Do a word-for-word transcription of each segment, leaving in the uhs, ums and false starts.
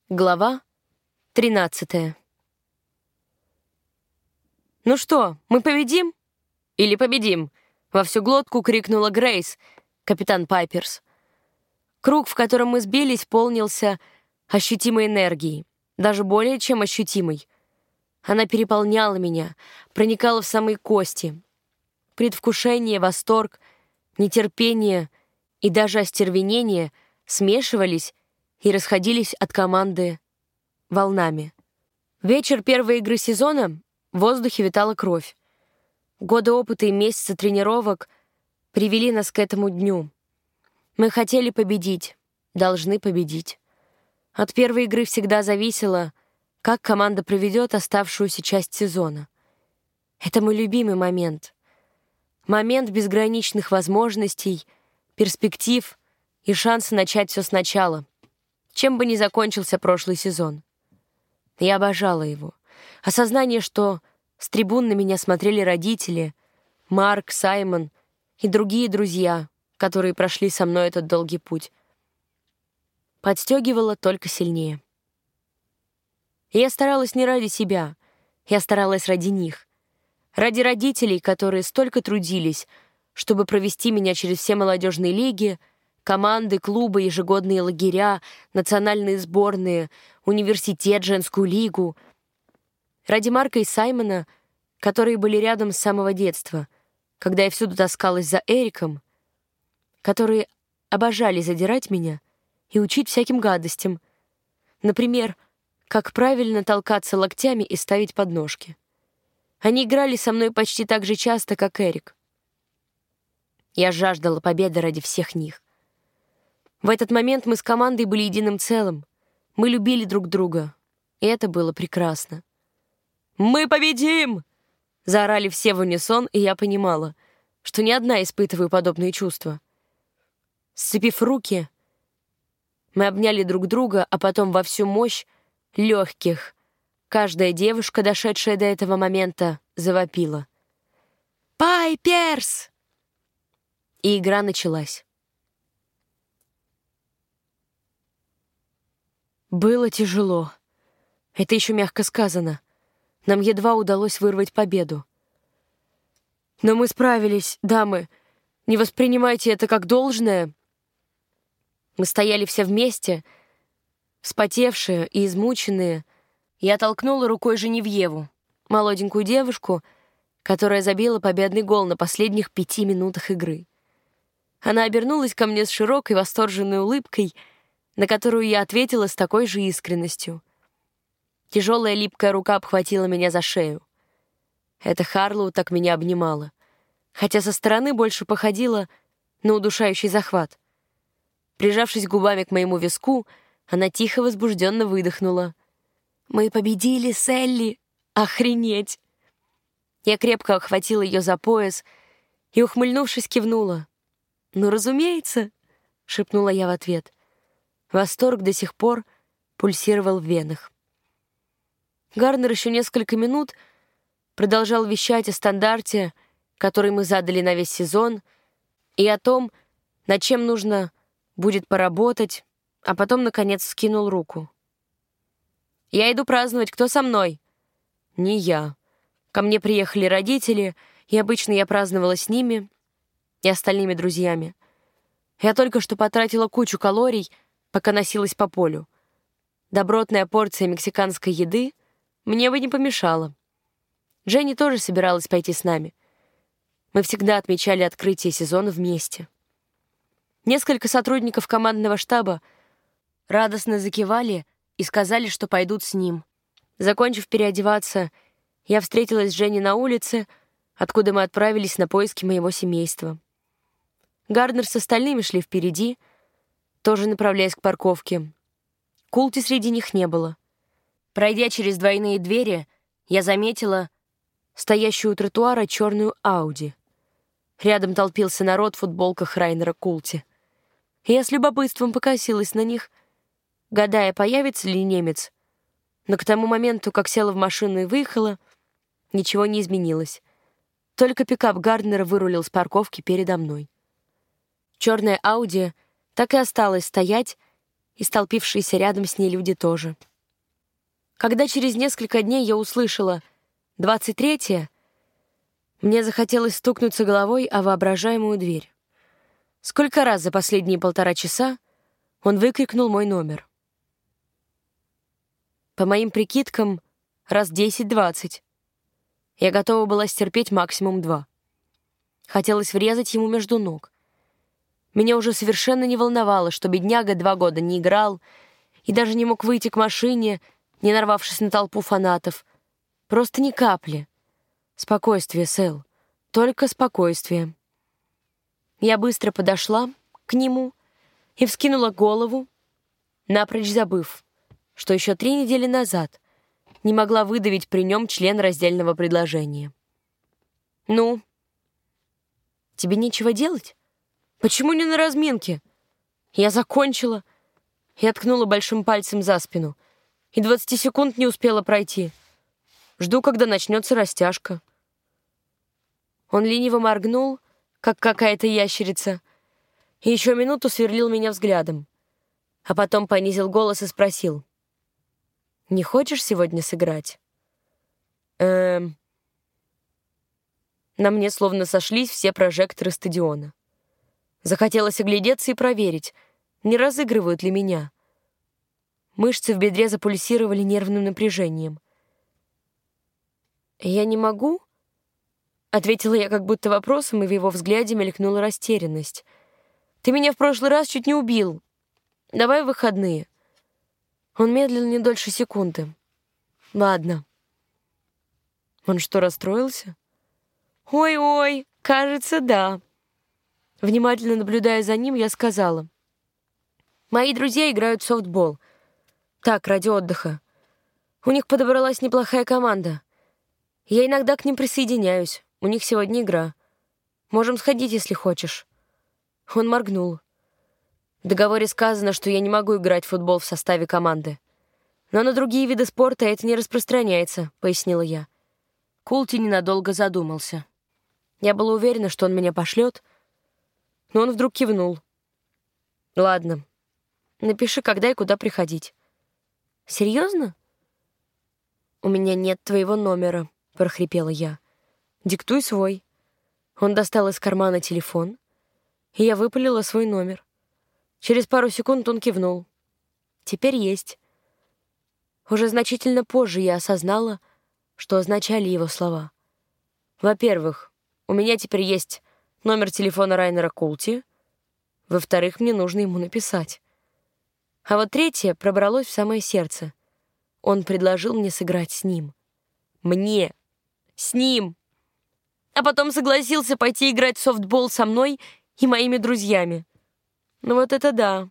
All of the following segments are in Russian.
Глава тринадцатая. «Ну что, мы победим? Или победим?» — во всю глотку крикнула Грейс, капитан Пайперс. Круг, в котором мы сбились, полнился ощутимой энергией, даже более чем ощутимой. Она переполняла меня, проникала в самые кости. Предвкушение, восторг, нетерпение и даже остервенение смешивались и расходились от команды волнами. Вечер первой игры сезона в воздухе витала кровь. Годы опыта и месяцы тренировок привели нас к этому дню. Мы хотели победить, должны победить. От первой игры всегда зависело, как команда проведет оставшуюся часть сезона. Это мой любимый момент. Момент безграничных возможностей, перспектив и шанса начать все сначала, чем бы ни закончился прошлый сезон. Я обожала его. Осознание, что с трибун на меня смотрели родители, Марк, Саймон и другие друзья, которые прошли со мной этот долгий путь, подстегивало только сильнее. И я старалась не ради себя, я старалась ради них. Ради родителей, которые столько трудились, чтобы провести меня через все молодежные лиги, команды, клубы, ежегодные лагеря, национальные сборные, университет, женскую лигу. Ради Марка и Саймона, которые были рядом с самого детства, когда я всюду таскалась за Эриком, которые обожали задирать меня и учить всяким гадостям. Например, как правильно толкаться локтями и ставить подножки. Они играли со мной почти так же часто, как Эрик. Я жаждала победы ради всех них. В этот момент мы с командой были единым целым. Мы любили друг друга, и это было прекрасно. «Мы победим!» — заорали все в унисон, и я понимала, что не одна испытываю подобные чувства. Сцепив руки, мы обняли друг друга, а потом во всю мощь легких каждая девушка, дошедшая до этого момента, завопила: «Пайперс!» И игра началась. Было тяжело. Это еще мягко сказано. Нам едва удалось вырвать победу. Но мы справились, дамы. Не воспринимайте это как должное. Мы стояли все вместе, вспотевшие и измученные. Я толкнула рукой Женевьеву, молоденькую девушку, которая забила победный гол на последних пяти минутах игры. Она обернулась ко мне с широкой восторженной улыбкой, на которую я ответила с такой же искренностью. Тяжелая липкая рука обхватила меня за шею. Это Харлоу так меня обнимала, хотя со стороны больше походила на удушающий захват. Прижавшись губами к моему виску, она тихо возбужденно выдохнула: «Мы победили, Селли! Охренеть!» Я крепко охватила ее за пояс и, ухмыльнувшись, кивнула. «Ну, разумеется!» — шепнула я в ответ. Восторг до сих пор пульсировал в венах. Гарнер еще несколько минут продолжал вещать о стандарте, который мы задали на весь сезон, и о том, над чем нужно будет поработать, а потом, наконец, скинул руку. «Я иду праздновать. Кто со мной?» «Не я. Ко мне приехали родители, и обычно я праздновала с ними и остальными друзьями. Я только что потратила кучу калорий, пока носилась по полю. Добротная порция мексиканской еды мне бы не помешала. Дженни тоже собиралась пойти с нами. Мы всегда отмечали открытие сезона вместе. Несколько сотрудников командного штаба радостно закивали и сказали, что пойдут с ним. Закончив переодеваться, я встретилась с Дженни на улице, откуда мы отправились на поиски моего семейства. Гарднер с остальными шли впереди, тоже направляясь к парковке. Култи среди них не было. Пройдя через двойные двери, я заметила стоящую у тротуара черную Ауди. Рядом толпился народ в футболках Райнера Култи. Я с любопытством покосилась на них, гадая, появится ли немец. Но к тому моменту, как села в машину и выехала, ничего не изменилось. Только пикап Гарднера вырулил с парковки передо мной. Черная Ауди так и осталась стоять и столпившиеся рядом с ней люди тоже. Когда через несколько дней я услышала «двадцать третье», мне захотелось стукнуться головой о воображаемую дверь. Сколько раз за последние полтора часа он выкрикнул мой номер? По моим прикидкам, раз десять-двадцать. Я готова была стерпеть максимум два. Хотелось врезать ему между ног. Меня уже совершенно не волновало, что бедняга два года не играл и даже не мог выйти к машине, не нарвавшись на толпу фанатов. Просто ни капли. Спокойствие, Сэл. Только спокойствие. Я быстро подошла к нему и вскинула голову, напрочь забыв, что еще три недели назад не могла выдавить при нем член раздельного предложения. «Ну, тебе нечего делать? Почему не на разминке? Я закончила». Я ткнула большим пальцем за спину, и двадцати секунд не успела пройти. Жду, когда начнется растяжка. Он лениво моргнул, как какая-то ящерица, и еще минуту сверлил меня взглядом, а потом понизил голос и спросил: «Не хочешь сегодня сыграть?» Эм... На мне словно сошлись все прожекторы стадиона. Захотелось оглядеться и проверить, не разыгрывают ли меня. Мышцы в бедре запульсировали нервным напряжением. «Я не могу?» — ответила я как будто вопросом, и в его взгляде мелькнула растерянность. «Ты меня в прошлый раз чуть не убил. Давай в выходные». Он медлил не дольше секунды. «Ладно». Он что, расстроился? «Ой-ой, кажется, да». Внимательно наблюдая за ним, я сказала: «Мои друзья играют в софтбол. Так, ради отдыха. У них подобралась неплохая команда. Я иногда к ним присоединяюсь. У них сегодня игра. Можем сходить, если хочешь». Он моргнул. В договоре сказано, что я не могу играть в футбол в составе команды. Но на другие виды спорта это не распространяется, пояснила я. Култи ненадолго задумался. Я была уверена, что он меня пошлет, но он вдруг кивнул. «Ладно, напиши, когда и куда приходить». «Серьезно?» «У меня нет твоего номера», — прохрипела я. «Диктуй свой». Он достал из кармана телефон, и я выпалила свой номер. Через пару секунд он кивнул. «Теперь есть». Уже значительно позже я осознала, что означали его слова. Во-первых, у меня теперь есть номер телефона Райнера Култи. Во-вторых, мне нужно ему написать. А вот третье пробралось в самое сердце. Он предложил мне сыграть с ним. Мне. С ним. А потом согласился пойти играть в софтбол со мной и моими друзьями. Ну вот это да.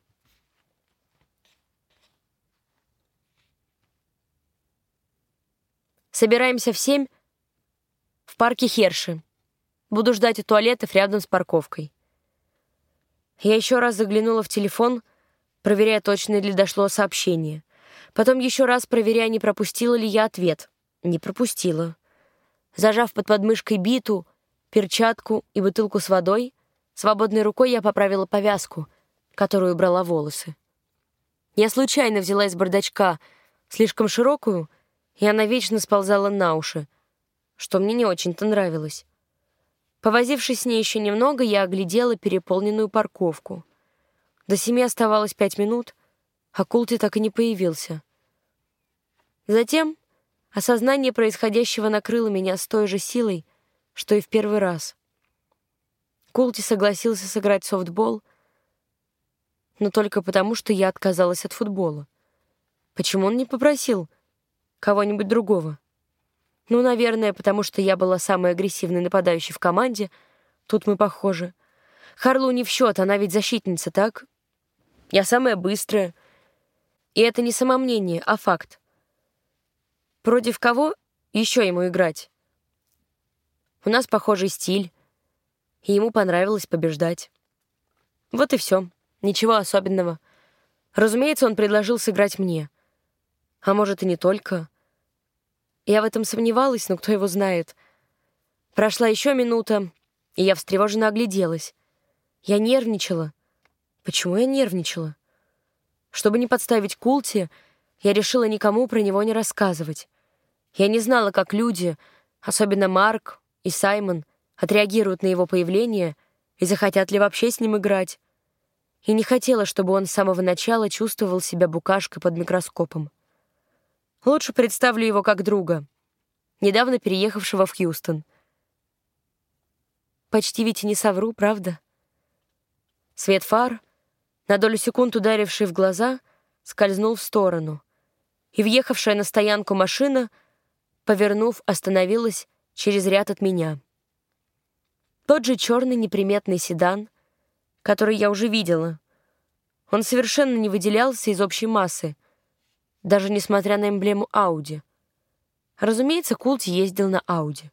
Собираемся в семь в парке Херши. Буду ждать у туалетов рядом с парковкой. Я еще раз заглянула в телефон, проверяя, точно ли дошло сообщение. Потом еще раз проверяя, не пропустила ли я ответ. Не пропустила. Зажав под подмышкой биту, перчатку и бутылку с водой, свободной рукой я поправила повязку, которую брала волосы. Я случайно взяла из бардачка слишком широкую, и она вечно сползала на уши, что мне не очень-то нравилось. Повозившись с ней еще немного, я оглядела переполненную парковку. До семи оставалось пять минут, а Култи так и не появился. Затем осознание происходящего накрыло меня с той же силой, что и в первый раз. Култи согласился сыграть в софтбол, но только потому, что я отказалась от футбола. Почему он не попросил кого-нибудь другого? Ну, наверное, потому что я была самой агрессивной нападающей в команде. Тут мы похожи. Харлу не в счет, она ведь защитница, так? Я самая быстрая. И это не самомнение, а факт. Против кого еще ему играть? У нас похожий стиль, и ему понравилось побеждать. Вот и все. Ничего особенного. Разумеется, он предложил сыграть мне. А может, и не только. Я в этом сомневалась, но кто его знает. Прошла еще минута, и я встревоженно огляделась. Я нервничала. Почему я нервничала? Чтобы не подставить Култи, я решила никому про него не рассказывать. Я не знала, как люди, особенно Марк и Саймон, отреагируют на его появление и захотят ли вообще с ним играть. И не хотела, чтобы он с самого начала чувствовал себя букашкой под микроскопом. Лучше представлю его как друга, недавно переехавшего в Хьюстон. Почти ведь и не совру, правда? Свет фар, на долю секунд ударивший в глаза, скользнул в сторону, и въехавшая на стоянку машина, повернув, остановилась через ряд от меня. Тот же черный неприметный седан, который я уже видела. Он совершенно не выделялся из общей массы, даже несмотря на эмблему Ауди. Разумеется, Култи ездил на Ауди.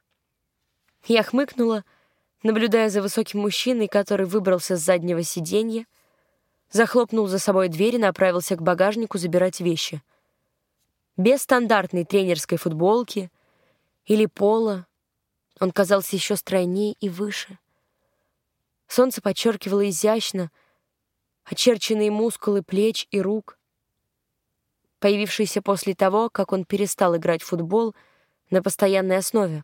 Я хмыкнула, наблюдая за высоким мужчиной, который выбрался с заднего сиденья, захлопнул за собой дверь и направился к багажнику забирать вещи. Без стандартной тренерской футболки или пола он казался еще стройнее и выше. Солнце подчеркивало изящно очерченные мускулы плеч и рук, появившиеся после того, как он перестал играть в футбол на постоянной основе.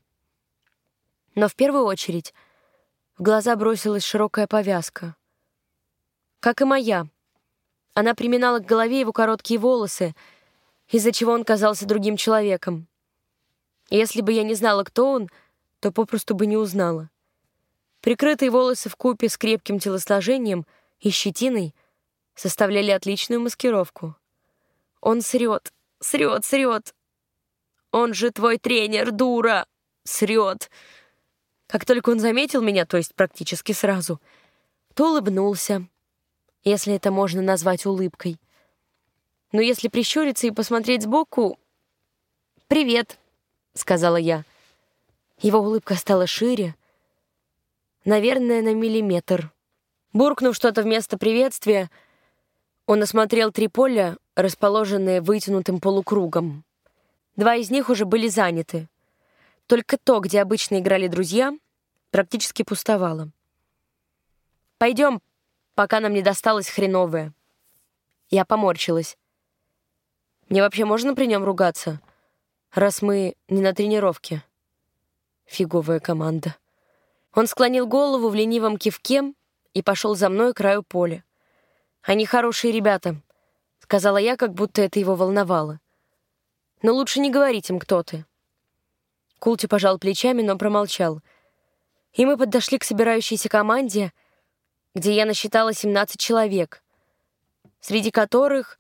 Но в первую очередь в глаза бросилась широкая повязка. Как и моя. Она приминала к голове его короткие волосы, из-за чего он казался другим человеком. И если бы я не знала, кто он, то попросту бы не узнала. Прикрытые волосы вкупе с крепким телосложением и щетиной составляли отличную маскировку. Он срет, срет, срет. Он же твой тренер, дура! Срет. Как только он заметил меня, то есть практически сразу, то улыбнулся, если это можно назвать улыбкой. Но если прищуриться и посмотреть сбоку... «Привет», — сказала я. Его улыбка стала шире, наверное, на миллиметр. Буркнув что-то вместо приветствия, он осмотрел три поля, расположенные вытянутым полукругом. Два из них уже были заняты. Только то, где обычно играли друзья, практически пустовало. «Пойдем, пока нам не досталось хреновое». Я поморщилась. «Мне вообще можно при нем ругаться, раз мы не на тренировке?» Фиговая команда. Он склонил голову в ленивом кивке и пошел за мной к краю поля. «Они хорошие ребята», — сказала я, как будто это его волновало. «Но лучше не говорить им, кто ты». Култи пожал плечами, но промолчал. И мы подошли к собирающейся команде, где я насчитала семнадцать человек, среди которых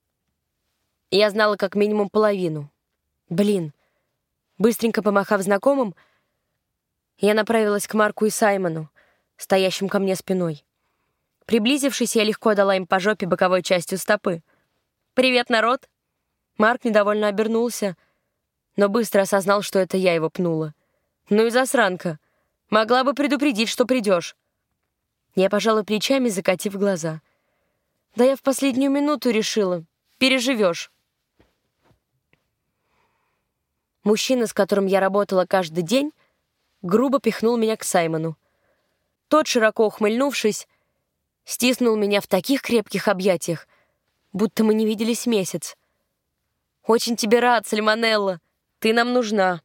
я знала как минимум половину. Блин. Быстренько помахав знакомым, я направилась к Марку и Саймону, стоящим ко мне спиной. Приблизившись, я легко дала им по жопе боковой частью стопы. «Привет, народ!» Марк недовольно обернулся, но быстро осознал, что это я его пнула. «Ну и засранка! Могла бы предупредить, что придешь!» Я пожала плечами, закатив глаза. «Да я в последнюю минуту решила. Переживешь!» Мужчина, с которым я работала каждый день, грубо пихнул меня к Саймону. Тот, широко ухмыльнувшись, стиснул меня в таких крепких объятиях, будто мы не виделись месяц. «Очень тебе рад, Сальмонелла. Ты нам нужна».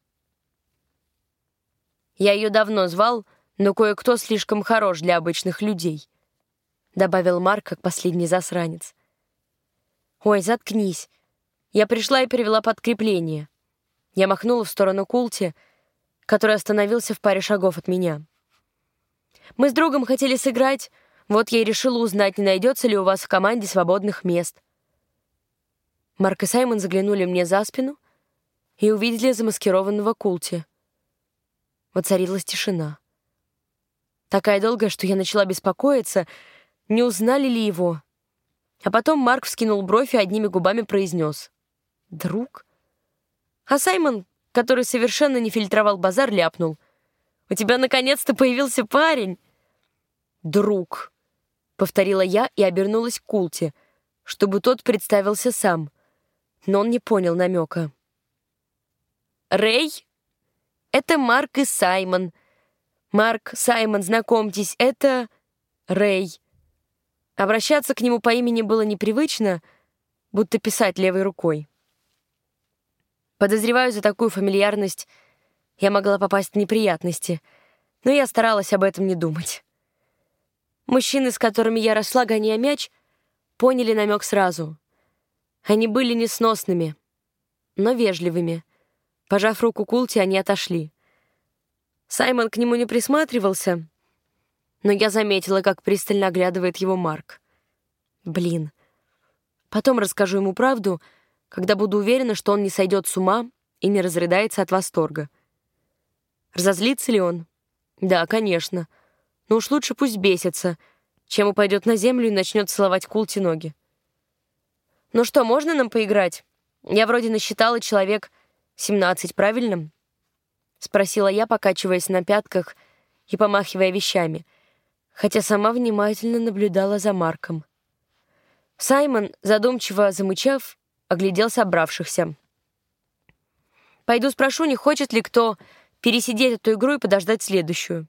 «Я ее давно звал, но кое-кто слишком хорош для обычных людей», — добавил Марк, как последний засранец. «Ой, заткнись. Я пришла и перевела подкрепление». Я махнула в сторону Култи, который остановился в паре шагов от меня. «Мы с другом хотели сыграть, вот я и решила узнать, не найдется ли у вас в команде свободных мест». Марк и Саймон заглянули мне за спину и увидели замаскированного Култи. Воцарилась тишина. Такая долгая, что я начала беспокоиться, не узнали ли его. А потом Марк вскинул бровь и одними губами произнес: «Друг?» А Саймон, который совершенно не фильтровал базар, ляпнул: «У тебя наконец-то появился парень!» «Друг», — повторила я и обернулась к Култи, чтобы тот представился сам, но он не понял намека. «Рэй? Это Марк и Саймон. Марк, Саймон, знакомьтесь, это Рэй». Обращаться к нему по имени было непривычно, будто писать левой рукой. Подозреваю, за такую фамильярность я могла попасть в неприятности, но я старалась об этом не думать. Мужчины, с которыми я росла, гоняя мяч, поняли намек сразу. Они были несносными, но вежливыми. Пожав руку Култи, они отошли. Саймон к нему не присматривался, но я заметила, как пристально оглядывает его Марк. Блин. Потом расскажу ему правду, когда буду уверена, что он не сойдет с ума и не разрыдается от восторга. Разозлится ли он? Да, конечно. Но уж лучше пусть бесится, чем упадет на землю и начнет целовать Култи ноги. «Ну что, можно нам поиграть? Я вроде насчитала человек семнадцать, правильно?» — спросила я, покачиваясь на пятках и помахивая вещами, хотя сама внимательно наблюдала за Марком. Саймон, задумчиво замычав, оглядел собравшихся. «Пойду спрошу, не хочет ли кто пересидеть эту игру и подождать следующую».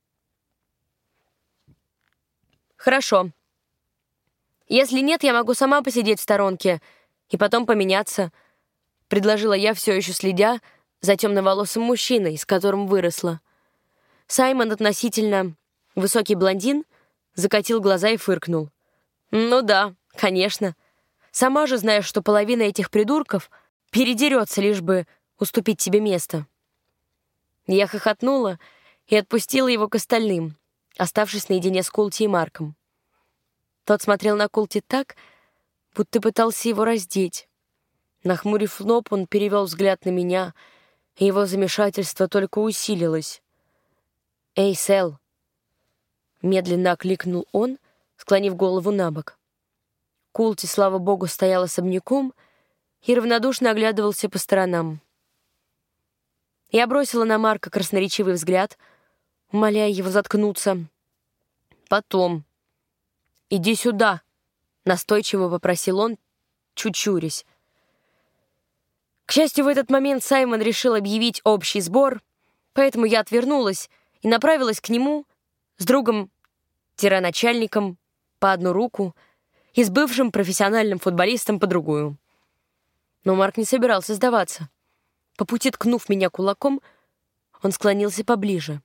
«Хорошо. Если нет, я могу сама посидеть в сторонке и потом поменяться», — предложила я, все еще следя за темноволосым мужчиной, с которым выросла. Саймон, относительно высокий блондин, закатил глаза и фыркнул. «Ну да, конечно. Сама же знаешь, что половина этих придурков передерется, лишь бы уступить тебе место». Я хохотнула и отпустила его к остальным, оставшись наедине с Култи и Марком. Тот смотрел на Култи так, будто пытался его раздеть. Нахмурив лоб, он перевел взгляд на меня, и его замешательство только усилилось. «Эй, Сэл!» — медленно окликнул он, склонив голову на бок. Култи, слава богу, стоял особняком и равнодушно оглядывался по сторонам. Я бросила на Марка красноречивый взгляд, умоляя его заткнуться. Потом: «Иди сюда!» — настойчиво попросил он, чуть чурясь. К счастью, в этот момент Саймон решил объявить общий сбор, поэтому я отвернулась и направилась к нему с другом-начальником по одну руку и с бывшим профессиональным футболистом по другую. Но Марк не собирался сдаваться. По пути ткнув меня кулаком, он склонился поближе.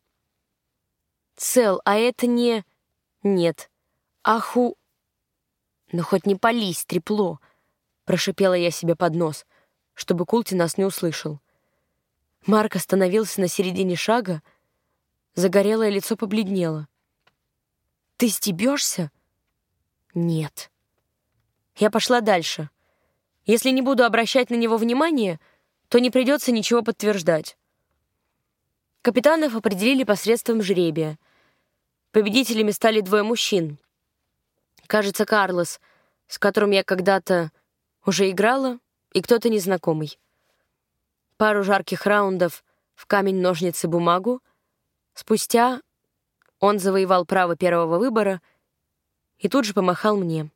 «Сэл, а это не... Нет. Аху... Ну хоть не пались, трепло!» — прошипела я себе под нос, чтобы Култи нас не услышал. Марк остановился на середине шага, загорелое лицо побледнело. «Ты стебешься?» «Нет». Я пошла дальше. Если не буду обращать на него внимания, то не придется ничего подтверждать. Капитанов определили посредством жребия. Победителями стали двое мужчин. Кажется, Карлос, с которым я когда-то уже играла, и кто-то незнакомый. Пару жарких раундов в камень-ножницы-бумагу. Спустя он завоевал право первого выбора и тут же помахал мне.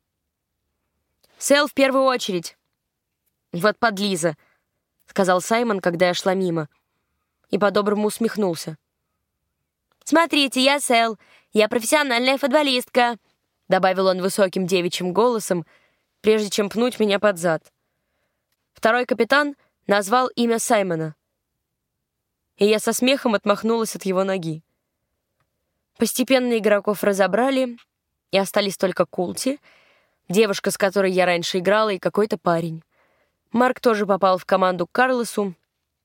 «Сэл в первую очередь!» «Вот подлиза!» — сказал Саймон, когда я шла мимо, и по-доброму усмехнулся. «Смотрите, я Сэл, я профессиональная футболистка», — добавил он высоким девичьим голосом, прежде чем пнуть меня под зад. Второй капитан назвал имя Саймона, и я со смехом отмахнулась от его ноги. Постепенно игроков разобрали, и остались только Култи, девушка, с которой я раньше играла, и какой-то парень. Марк тоже попал в команду к Карлосу,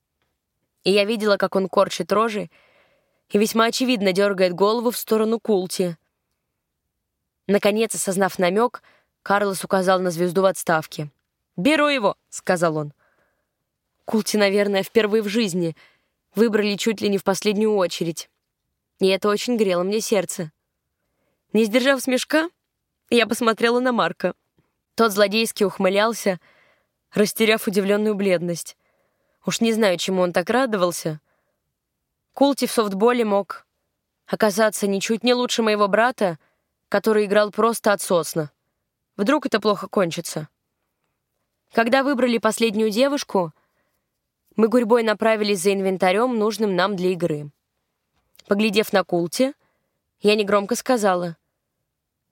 и я видела, как он корчит рожи и весьма очевидно дергает голову в сторону Култи. Наконец, осознав намек, Карлос указал на звезду в отставке. «Беру его», — сказал он. Култи, наверное, впервые в жизни выбрали чуть ли не в последнюю очередь, и это очень грело мне сердце. Не сдержав смешка, я посмотрела на Марка. Тот злодейски ухмылялся, растеряв удивленную бледность. Уж не знаю, чему он так радовался. Култи в софтболе мог оказаться ничуть не лучше моего брата, который играл просто отсосно. Вдруг это плохо кончится. Когда выбрали последнюю девушку, мы гурьбой направились за инвентарем, нужным нам для игры. Поглядев на Култи, я негромко сказала: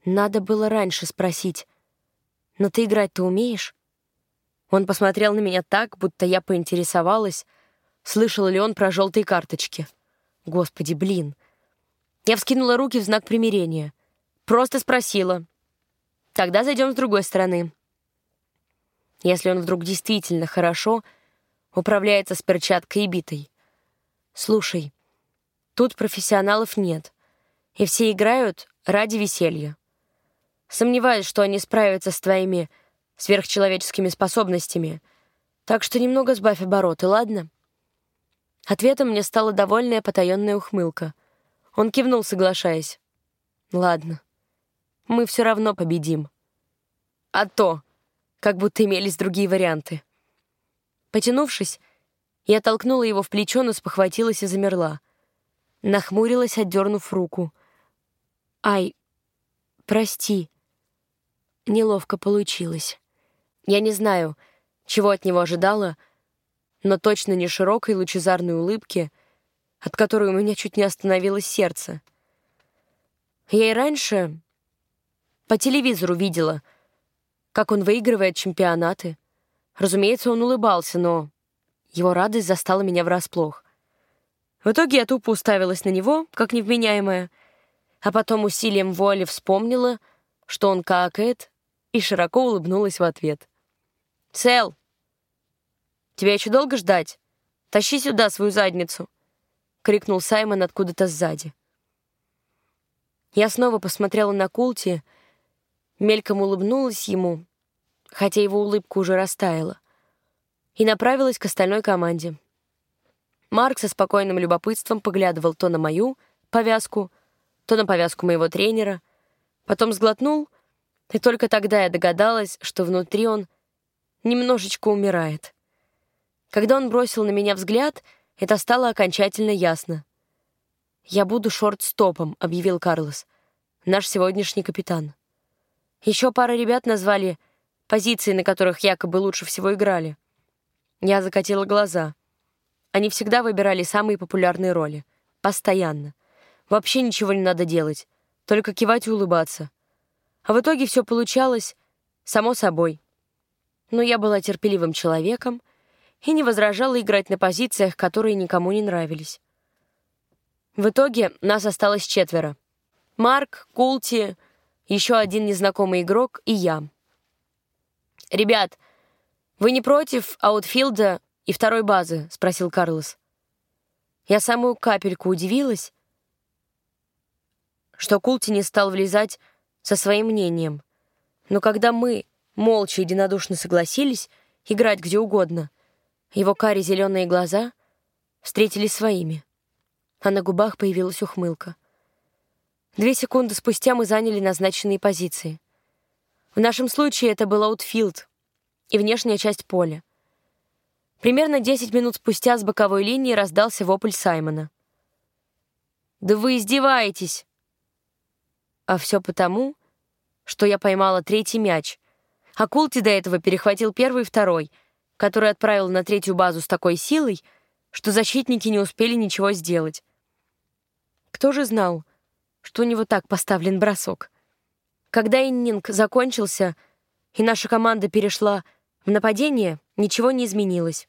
Надо было раньше спросить. Но ты играть-то умеешь? Он посмотрел на меня так, будто я поинтересовалась, слышал ли он про желтые карточки. Господи, блин. Я вскинула руки в знак примирения. Просто спросила. Тогда зайдем с другой стороны. Если он вдруг действительно хорошо управляется с перчаткой и битой. Слушай, тут профессионалов нет, и все играют ради веселья. Сомневаюсь, что они справятся с твоими сверхчеловеческими способностями, так что немного сбавь обороты, ладно?» Ответом мне стала довольная потаенная ухмылка. Он кивнул, соглашаясь. «Ладно, мы все равно победим». «А то!» Как будто имелись другие варианты. Потянувшись, я толкнула его в плечо, но спохватилась и замерла. Нахмурилась, отдернув руку. «Ай, прости». Неловко получилось. Я не знаю, чего от него ожидала, но точно не широкой лучезарной улыбки, от которой у меня чуть не остановилось сердце. Я и раньше по телевизору видела, как он выигрывает чемпионаты. Разумеется, он улыбался, но его радость застала меня врасплох. В итоге я тупо уставилась на него, как невменяемая, а потом усилием воли вспомнила, что он какает, и широко улыбнулась в ответ. «Сэл, тебя еще долго ждать? Тащи сюда свою задницу!» — крикнул Саймон откуда-то сзади. Я снова посмотрела на Култи, мельком улыбнулась ему, хотя его улыбка уже растаяла, и направилась к остальной команде. Марк со спокойным любопытством поглядывал то на мою повязку, то на повязку моего тренера, потом сглотнул, и только тогда я догадалась, что внутри он немножечко умирает. Когда он бросил на меня взгляд, это стало окончательно ясно. «Я буду шорт-стопом», — объявил Карлос, наш сегодняшний капитан. Еще пара ребят назвали позиции, на которых якобы лучше всего играли. Я закатила глаза. Они всегда выбирали самые популярные роли. Постоянно. Вообще ничего не надо делать. Только кивать и улыбаться. А в итоге все получалось само собой. Но я была терпеливым человеком и не возражала играть на позициях, которые никому не нравились. В итоге нас осталось четверо. Марк, Култи, еще один незнакомый игрок и я. «Ребят, вы не против аутфилда и второй базы?» — спросил Карлос. Я самую капельку удивилась, что Култи не стал влезать со своим мнением. Но когда мы молча и единодушно согласились играть где угодно, его карие-зеленые глаза встретились своими, а на губах появилась ухмылка. Две секунды спустя мы заняли назначенные позиции. В нашем случае это был аутфилд и внешняя часть поля. Примерно десять минут спустя с боковой линии раздался вопль Саймона. «Да вы издеваетесь!» А все потому, что я поймала третий мяч, а Култи до этого перехватил первый и второй, который отправил на третью базу с такой силой, что защитники не успели ничего сделать. Кто же знал, что у него так поставлен бросок? Когда иннинг закончился, и наша команда перешла в нападение, ничего не изменилось.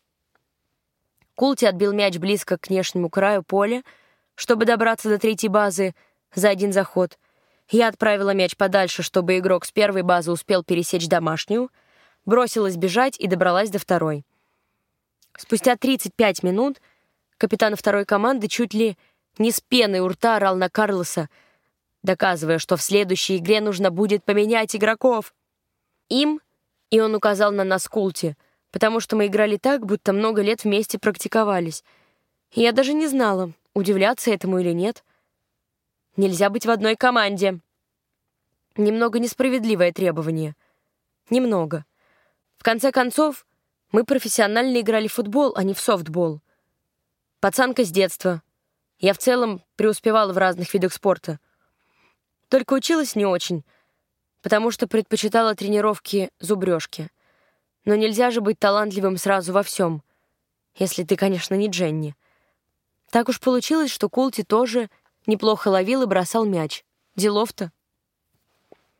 Култи отбил мяч близко к внешнему краю поля, чтобы добраться до третьей базы за один заход. Я отправила мяч подальше, чтобы игрок с первой базы успел пересечь домашнюю, бросилась бежать и добралась до второй. Спустя тридцать пять минут капитан второй команды чуть ли не с пеной у рта орал на Карлоса, доказывая, что в следующей игре нужно будет поменять игроков. Им, и он указал на нас Култи, потому что мы играли так, будто много лет вместе практиковались. И я даже не знала, удивляться этому или нет. Нельзя быть в одной команде. Немного несправедливое требование. Немного. В конце концов, мы профессионально играли в футбол, а не в софтбол. Пацанка с детства. Я в целом преуспевала в разных видах спорта. Только училась не очень, потому что предпочитала тренировки зубрежки. Но нельзя же быть талантливым сразу во всем, если ты, конечно, не Дженни. Так уж получилось, что Култи тоже неплохо ловил и бросал мяч. Делов-то.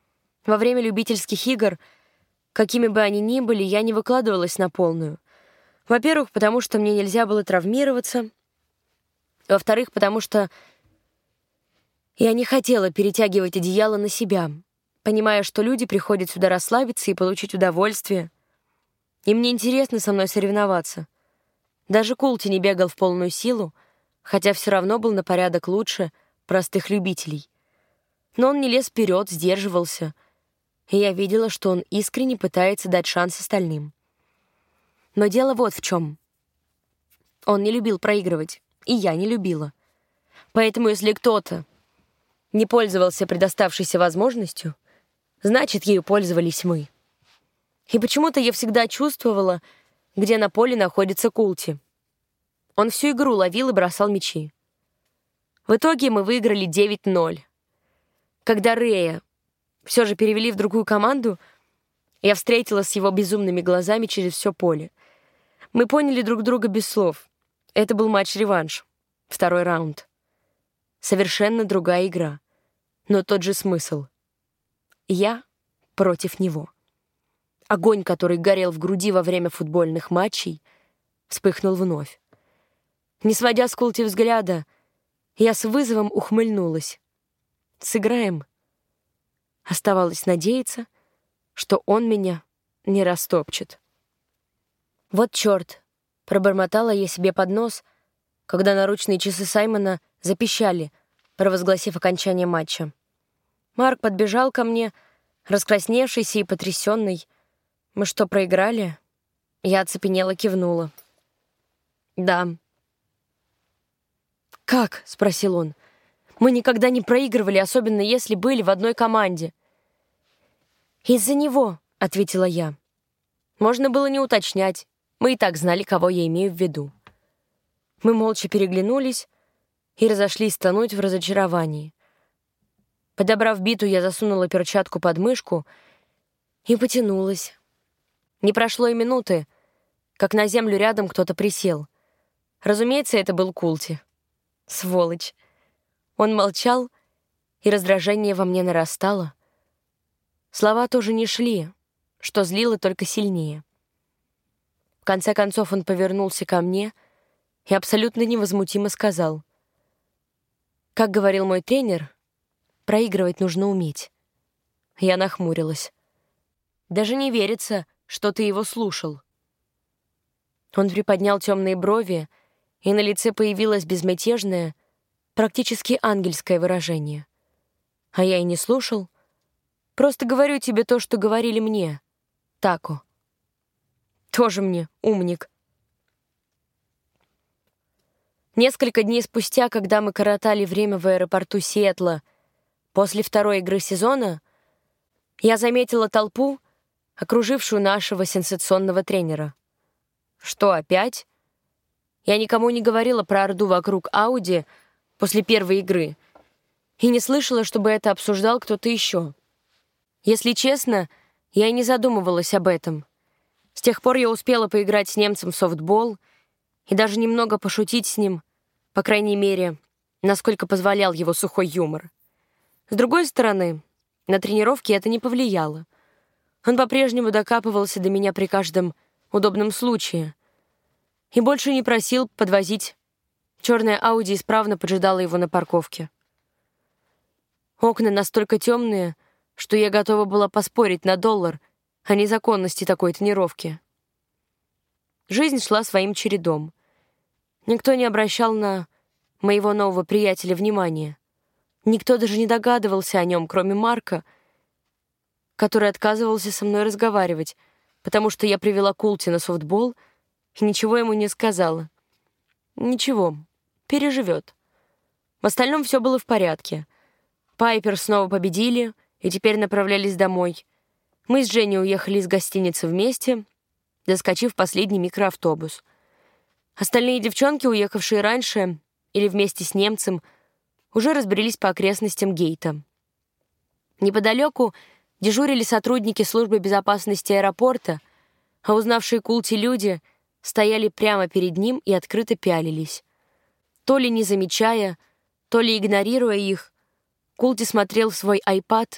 Во время любительских игр, какими бы они ни были, я не выкладывалась на полную. Во-первых, потому что мне нельзя было травмироваться. Во-вторых, потому что я не хотела перетягивать одеяло на себя, понимая, что люди приходят сюда расслабиться и получить удовольствие. Им не интересно со мной соревноваться. Даже Култи не бегал в полную силу, хотя все равно был на порядок лучше простых любителей. Но он не лез вперед, сдерживался, и я видела, что он искренне пытается дать шанс остальным. Но дело вот в чем. Он не любил проигрывать, и я не любила. Поэтому если кто-то не пользовался предоставшейся возможностью, значит, ею пользовались мы. И почему-то я всегда чувствовала, где на поле находится Култи. Он всю игру ловил и бросал мячи. В итоге мы выиграли девять ноль. Когда Рэя все же перевели в другую команду, я встретилась с его безумными глазами через все поле. Мы поняли друг друга без слов. Это был матч-реванш. Второй раунд. Совершенно другая игра. Но тот же смысл. Я против него. Огонь, который горел в груди во время футбольных матчей, вспыхнул вновь. Не сводя с Култи взгляда, я с вызовом ухмыльнулась. «Сыграем?» Оставалось надеяться, что он меня не растопчет. «Вот чёрт!» — пробормотала я себе под нос, когда наручные часы Саймона запищали, провозгласив окончание матча. Марк подбежал ко мне, раскрасневшийся и потрясённый. «Мы что, проиграли?» Я оцепенела, кивнула. «Да». «Как?» — спросил он. «Мы никогда не проигрывали, особенно если были в одной команде». «Из-за него», — ответила я. Можно было не уточнять. Мы и так знали, кого я имею в виду. Мы молча переглянулись и разошлись тонуть в разочаровании. Подобрав биту, я засунула перчатку под мышку и потянулась. Не прошло и минуты, как на землю рядом кто-то присел. Разумеется, это был Култи. Сволочь. Он молчал, и раздражение во мне нарастало. Слова тоже не шли, что злило только сильнее. В конце концов он повернулся ко мне и абсолютно невозмутимо сказал: «Как говорил мой тренер, проигрывать нужно уметь». Я нахмурилась. «Даже не верится, что ты его слушал». Он приподнял темные брови, и на лице появилось безмятежное, практически ангельское выражение. «А я и не слушал. Просто говорю тебе то, что говорили мне, Тако». Тоже мне умник. Несколько дней спустя, когда мы коротали время в аэропорту Сиэтла, после второй игры сезона, я заметила толпу, окружившую нашего сенсационного тренера. Что, опять? Я никому не говорила про орду вокруг Ауди после первой игры и не слышала, чтобы это обсуждал кто-то еще. Если честно, я и не задумывалась об этом. С тех пор я успела поиграть с немцем в софтбол и даже немного пошутить с ним, по крайней мере, насколько позволял его сухой юмор. С другой стороны, на тренировке это не повлияло. Он по-прежнему докапывался до меня при каждом удобном случае и больше не просил подвозить. Черная Ауди исправно поджидала его на парковке. Окна настолько темные, что я готова была поспорить на доллар о незаконности такой тренировки. Жизнь шла своим чередом. Никто не обращал на моего нового приятеля внимания. Никто даже не догадывался о нем, кроме Марка, который отказывался со мной разговаривать, потому что я привела Култи на софтбол и ничего ему не сказала. Ничего, переживет. В остальном все было в порядке. Пайпер снова победили и теперь направлялись домой. Мы с Женей уехали из гостиницы вместе, доскочив последний микроавтобус. Остальные девчонки, уехавшие раньше или вместе с немцем, уже разбрелись по окрестностям гейта. Неподалеку дежурили сотрудники службы безопасности аэропорта, а узнавшие Култи люди стояли прямо перед ним и открыто пялились. То ли не замечая, то ли игнорируя их, Култи смотрел в свой айпад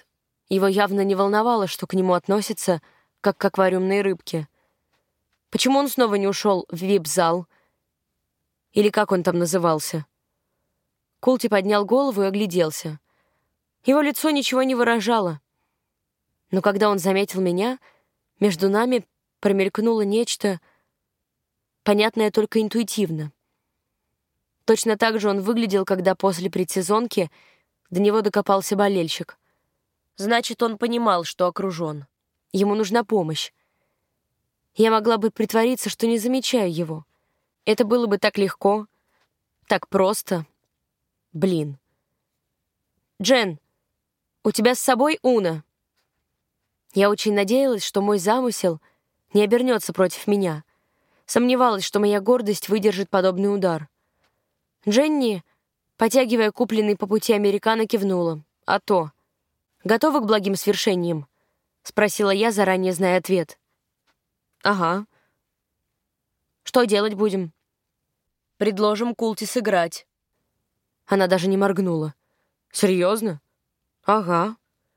Его явно не волновало, что к нему относятся как к аквариумной рыбке. Почему он снова не ушел в вип-зал? Или как он там назывался? Култи поднял голову и огляделся. Его лицо ничего не выражало. Но когда он заметил меня, между нами промелькнуло нечто, понятное только интуитивно. Точно так же он выглядел, когда после предсезонки до него докопался болельщик. Значит, он понимал, что окружен. Ему нужна помощь. Я могла бы притвориться, что не замечаю его. Это было бы так легко, так просто. Блин. «Джен, у тебя с собой Уна?» Я очень надеялась, что мой замысел не обернется против меня. Сомневалась, что моя гордость выдержит подобный удар. Дженни, потягивая купленный по пути американо, кивнула. «А то. Готовы к благим свершениям?» — спросила я, заранее зная ответ. «Ага. Что делать будем?» «Предложим Култи сыграть». Она даже не моргнула. «Серьезно?» «Ага».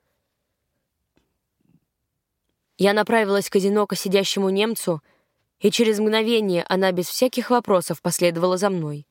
Я направилась к одиноко сидящему немцу, и через мгновение она без всяких вопросов последовала за мной.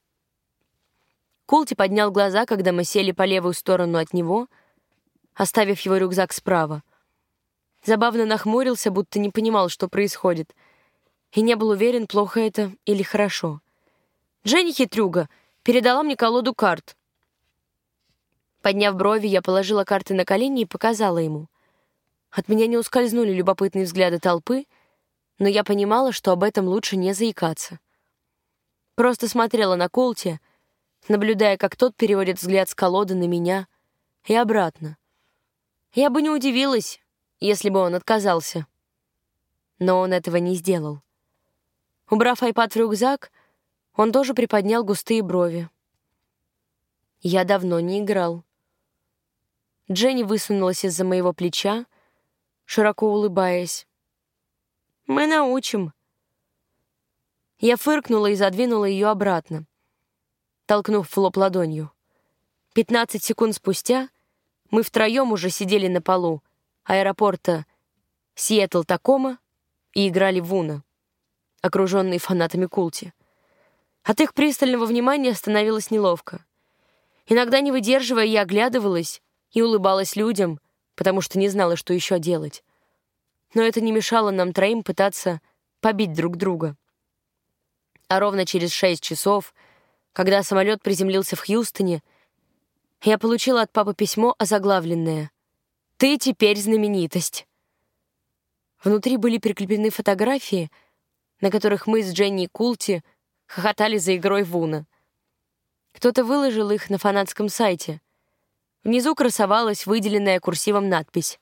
Култи поднял глаза, когда мы сели по левую сторону от него, оставив его рюкзак справа. Забавно нахмурился, будто не понимал, что происходит, и не был уверен, плохо это или хорошо. Дженни хитрюга передала мне колоду карт. Подняв брови, я положила карты на колени и показала ему. От меня не ускользнули любопытные взгляды толпы, но я понимала, что об этом лучше не заикаться. Просто смотрела на Култи, наблюдая, как тот переводит взгляд с колоды на меня и обратно. Я бы не удивилась, если бы он отказался. Но он этого не сделал. Убрав айпад в рюкзак, он тоже приподнял густые брови. Я давно не играл. Дженни высунулась из-за моего плеча, широко улыбаясь. «Мы научим». Я фыркнула и задвинула ее обратно, толкнув в лоб ладонью. Пятнадцать секунд спустя мы втроем уже сидели на полу аэропорта Сиэтл-Такома и играли в Уно, окруженные фанатами Култи. От их пристального внимания становилось неловко. Иногда, не выдерживая, я оглядывалась и улыбалась людям, потому что не знала, что еще делать. Но это не мешало нам троим пытаться побить друг друга. А ровно через шесть часов, когда самолет приземлился в Хьюстоне, я получила от папы письмо, озаглавленное «Ты теперь знаменитость». Внутри были прикреплены фотографии, на которых мы с Дженни и Култи хохотали за игрой в Уно. Кто-то выложил их на фанатском сайте. Внизу красовалась выделенная курсивом надпись: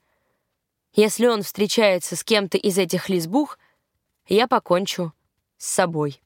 «Если он встречается с кем-то из этих лесбух, я покончу с собой».